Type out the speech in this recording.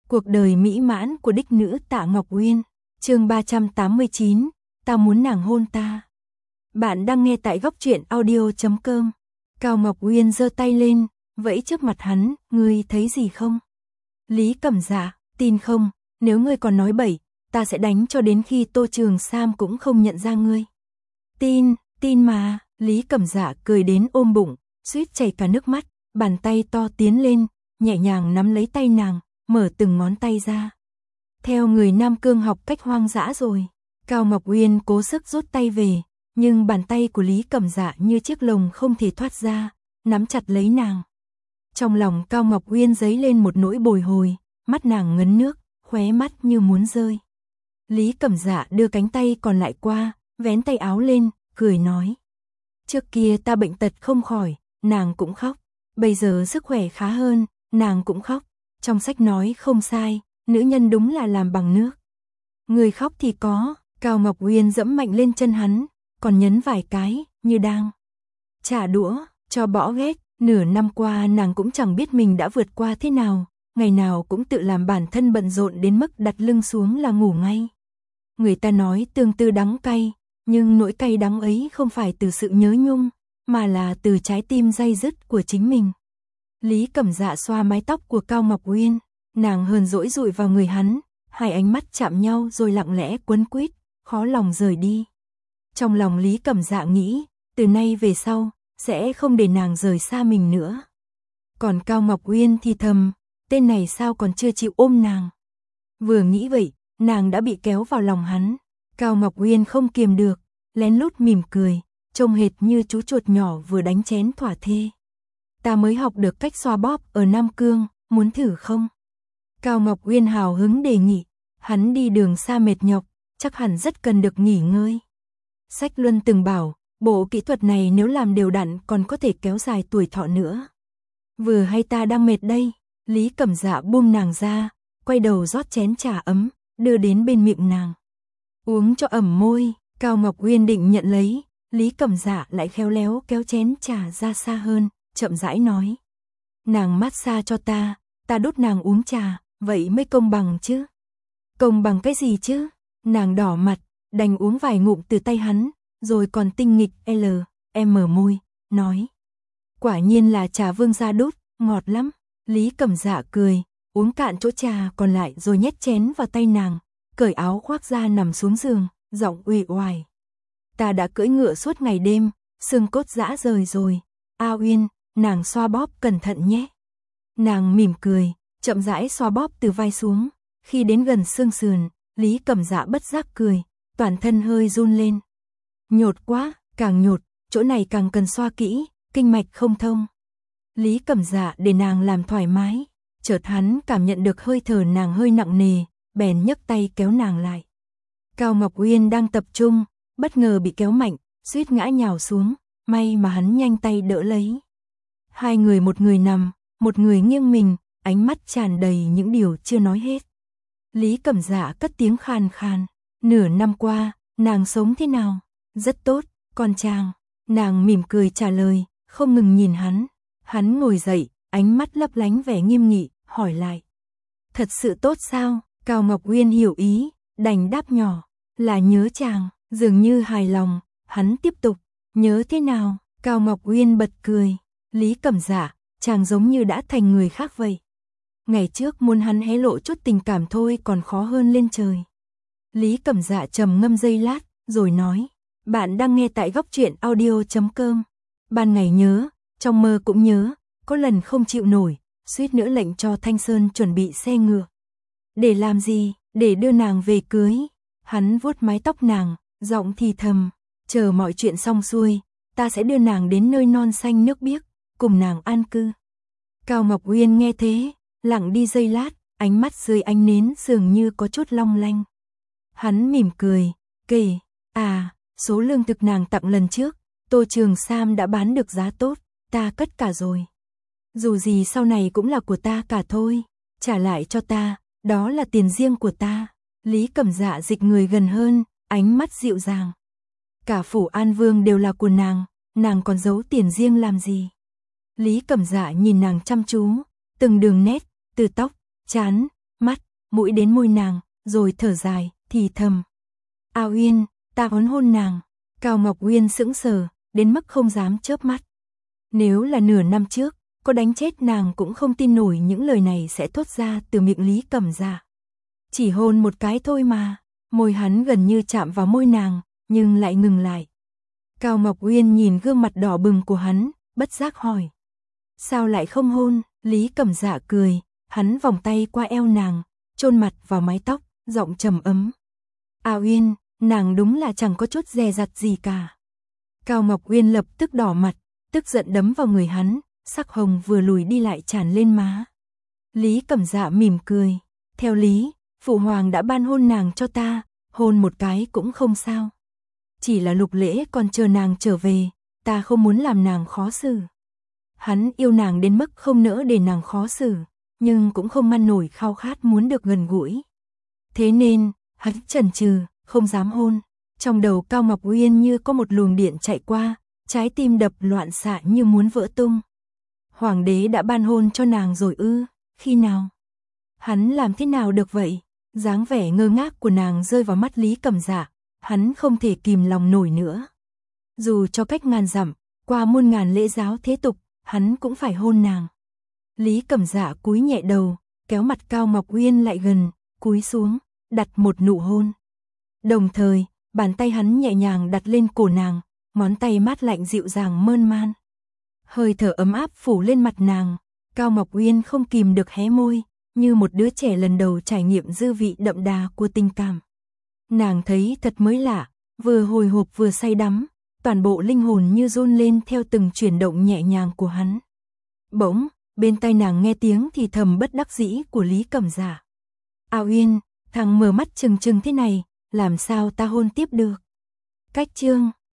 Cuộc đời mỹ mãn của đích nữ Tạ Ngọc Uyên, chương 389, ta muốn nàng hôn ta. Bạn đang nghe tại góc truyện audio.com. Cao Ngọc Uyên giơ tay lên, vẫy trước mặt hắn, ngươi thấy gì không? Lý Cẩm Dạ, tin không, nếu ngươi còn nói bậy, ta sẽ đánh cho đến khi Tô Trường Sam cũng không nhận ra ngươi. Tin mà, Lý Cẩm Dạ cười đến ôm bụng, suýt chảy cả nước mắt, bàn tay to tiến lên, nhẹ nhàng nắm lấy tay nàng, mở từng ngón tay ra. Theo người Nam Cương học cách hoang dã rồi, Cao Ngọc Uyên cố sức rút tay về, nhưng bàn tay của Lý Cẩm Dạ như chiếc lồng không thể thoát ra, nắm chặt lấy nàng. Trong lòng Cao Ngọc Uyên dấy lên một nỗi bồi hồi, mắt nàng ngấn nước, khóe mắt như muốn rơi. Lý Cẩm Dạ đưa cánh tay còn lại qua, vén tay áo lên, cười nói. Trước kia ta bệnh tật không khỏi, nàng cũng khóc. Bây giờ sức khỏe khá hơn, nàng cũng khóc. Trong sách nói không sai, nữ nhân đúng là làm bằng nước. Người khóc thì có, Cao Ngọc Uyên dẫm mạnh lên chân hắn, còn nhấn vài cái, như đang trả đũa, cho bỏ ghét. Nửa năm qua nàng cũng chẳng biết mình đã vượt qua thế nào, ngày nào cũng tự làm bản thân bận rộn đến mức đặt lưng xuống là ngủ ngay. Người ta nói tương tư đắng cay, nhưng nỗi cay đắng ấy không phải từ sự nhớ nhung, mà là từ trái tim day dứt của chính mình. Lý Cẩm Dạ xoa mái tóc của Cao Ngọc Uyên, nàng hờn dỗi dụi vào người hắn, hai ánh mắt chạm nhau rồi lặng lẽ quấn quýt, khó lòng rời đi. Trong lòng Lý Cẩm Dạ nghĩ, từ nay về sau, sẽ không để nàng rời xa mình nữa. Còn Cao Ngọc Uyên thì thầm, tên này sao còn chưa chịu ôm nàng. Vừa nghĩ vậy, nàng đã bị kéo vào lòng hắn. Cao Ngọc Uyên không kiềm được, lén lút mỉm cười, trông hệt như chú chuột nhỏ vừa đánh chén thỏa thê. Ta mới học được cách xoa bóp ở Nam Cương, muốn thử không? Cao Ngọc Uyên hào hứng đề nghị, hắn đi đường xa mệt nhọc, chắc hẳn rất cần được nghỉ ngơi. Sách Luân từng bảo, bộ kỹ thuật này nếu làm đều đặn còn có thể kéo dài tuổi thọ nữa. Vừa hay ta đang mệt đây, Lý Cẩm Dạ buông nàng ra, quay đầu rót chén trà ấm, đưa đến bên miệng nàng. Uống cho ẩm môi, Cao Ngọc Uyên định nhận lấy, Lý Cẩm Dạ lại khéo léo kéo chén trà ra xa hơn, chậm rãi nói. Nàng massage cho ta đút nàng uống trà, vậy mới công bằng chứ. Công bằng cái gì chứ? Nàng đỏ mặt, đành uống vài ngụm từ tay hắn, rồi còn tinh nghịch mở môi, nói. Quả nhiên là trà vương gia đút, ngọt lắm. Lý Cẩm Dạ cười, uống cạn chỗ trà còn lại rồi nhét chén vào tay nàng, cởi áo khoác ra nằm xuống giường, giọng uể oải. Ta đã cưỡi ngựa suốt ngày đêm, xương cốt rã rời rồi. A Uyên, nàng xoa bóp cẩn thận nhé. Nàng mỉm cười, chậm rãi xoa bóp từ vai xuống, khi đến gần xương sườn, Lý Cẩm Dạ bất giác cười, toàn thân hơi run lên. Nhột quá, càng nhột, chỗ này càng cần xoa kỹ, kinh mạch không thông. Lý Cẩm Dạ để nàng làm thoải mái, chợt hắn cảm nhận được hơi thở nàng hơi nặng nề, bèn nhấc tay kéo nàng lại. Cao Ngọc Uyên đang tập trung, bất ngờ bị kéo mạnh, suýt ngã nhào xuống, may mà hắn nhanh tay đỡ lấy. Hai người, một người nằm, một người nghiêng mình, ánh mắt tràn đầy những điều chưa nói hết. Lý Cẩm Dạ cất tiếng khàn khàn, nửa năm qua, nàng sống thế nào? Rất tốt, con chàng. Nàng mỉm cười trả lời, không ngừng nhìn hắn. Hắn ngồi dậy, ánh mắt lấp lánh vẻ nghiêm nghị, hỏi lại. Thật sự tốt sao? Cao Ngọc Uyên hiểu ý, đành đáp nhỏ, là nhớ chàng. Dường như hài lòng, hắn tiếp tục, nhớ thế nào? Cao Ngọc Uyên bật cười. Lý Cẩm Dạ, chàng giống như đã thành người khác vậy. Ngày trước muốn hắn hé lộ chút tình cảm thôi còn khó hơn lên trời. Lý Cẩm Dạ trầm ngâm giây lát, rồi nói. Bạn đang nghe tại góc truyện audio.com. Ban ngày nhớ, trong mơ cũng nhớ, có lần không chịu nổi, suýt nữa lệnh cho Thanh Sơn chuẩn bị xe ngựa. Để làm gì? Để đưa nàng về cưới. Hắn vuốt mái tóc nàng, giọng thì thầm, chờ mọi chuyện xong xuôi, ta sẽ đưa nàng đến nơi non xanh nước biếc, cùng nàng an cư. Cao Ngọc Uyên nghe thế, lặng đi giây lát, ánh mắt dưới ánh nến dường như có chút long lanh. Hắn mỉm cười, kể, số lương thực nàng tặng lần trước, Tô Trường Sam đã bán được giá tốt, ta cất cả rồi. Dù gì sau này cũng là của ta cả thôi, trả lại cho ta, đó là tiền riêng của ta. Lý Cẩm Dạ dịch người gần hơn, ánh mắt dịu dàng. Cả phủ An Vương đều là của nàng còn giấu tiền riêng làm gì? Lý Cẩm Dạ nhìn nàng chăm chú, từng đường nét, từ tóc, trán, mắt, mũi đến môi nàng, rồi thở dài, thì thầm. A Uyên, ta muốn hôn nàng. Cao Ngọc Uyên sững sờ, đến mức không dám chớp mắt. Nếu là nửa năm trước, có đánh chết nàng cũng không tin nổi những lời này sẽ thốt ra từ miệng Lý Cẩm Dạ. Chỉ hôn một cái thôi mà, môi hắn gần như chạm vào môi nàng, nhưng lại ngừng lại. Cao Ngọc Uyên nhìn gương mặt đỏ bừng của hắn, bất giác hỏi. Sao lại không hôn? Lý Cẩm Dạ cười, hắn vòng tay qua eo nàng, chôn mặt vào mái tóc, giọng trầm ấm. A Uyên, nàng đúng là chẳng có chút dè dặt gì cả. Cao Ngọc Uyên lập tức đỏ mặt, tức giận đấm vào người hắn, sắc hồng vừa lùi đi lại tràn lên má. Lý Cẩm Dạ mỉm cười, theo lý, phụ hoàng đã ban hôn nàng cho ta, hôn một cái cũng không sao. Chỉ là Lục Lễ còn chờ nàng trở về, ta không muốn làm nàng khó xử. Hắn yêu nàng đến mức không nỡ để nàng khó xử, nhưng cũng không ngăn nổi khao khát muốn được gần gũi. Thế nên, hắn chần chừ, không dám hôn. Trong đầu Cao Ngọc Uyên như có một luồng điện chạy qua, trái tim đập loạn xạ như muốn vỡ tung. Hoàng đế đã ban hôn cho nàng rồi ư? Khi nào? Hắn làm thế nào được vậy? Dáng vẻ ngơ ngác của nàng rơi vào mắt Lý Cẩm Dạ, hắn không thể kìm lòng nổi nữa. Dù cho cách ngàn dặm, qua muôn ngàn lễ giáo thế tục, hắn cũng phải hôn nàng. Lý Cẩm Dạ cúi nhẹ đầu, kéo mặt Cao Ngọc Uyên lại gần, cúi xuống, đặt một nụ hôn. Đồng thời, bàn tay hắn nhẹ nhàng đặt lên cổ nàng, ngón tay mát lạnh dịu dàng mơn man. Hơi thở ấm áp phủ lên mặt nàng, Cao Ngọc Uyên không kìm được hé môi, như một đứa trẻ lần đầu trải nghiệm dư vị đậm đà của tình cảm. Nàng thấy thật mới lạ, vừa hồi hộp vừa say đắm, toàn bộ linh hồn như run lên theo từng chuyển động nhẹ nhàng của hắn. Bỗng, bên tai nàng nghe tiếng thì thầm bất đắc dĩ của Lý Cẩm Dạ. A Uyên, thằng mở mắt trừng trừng thế này, làm sao ta hôn tiếp được? Cách chương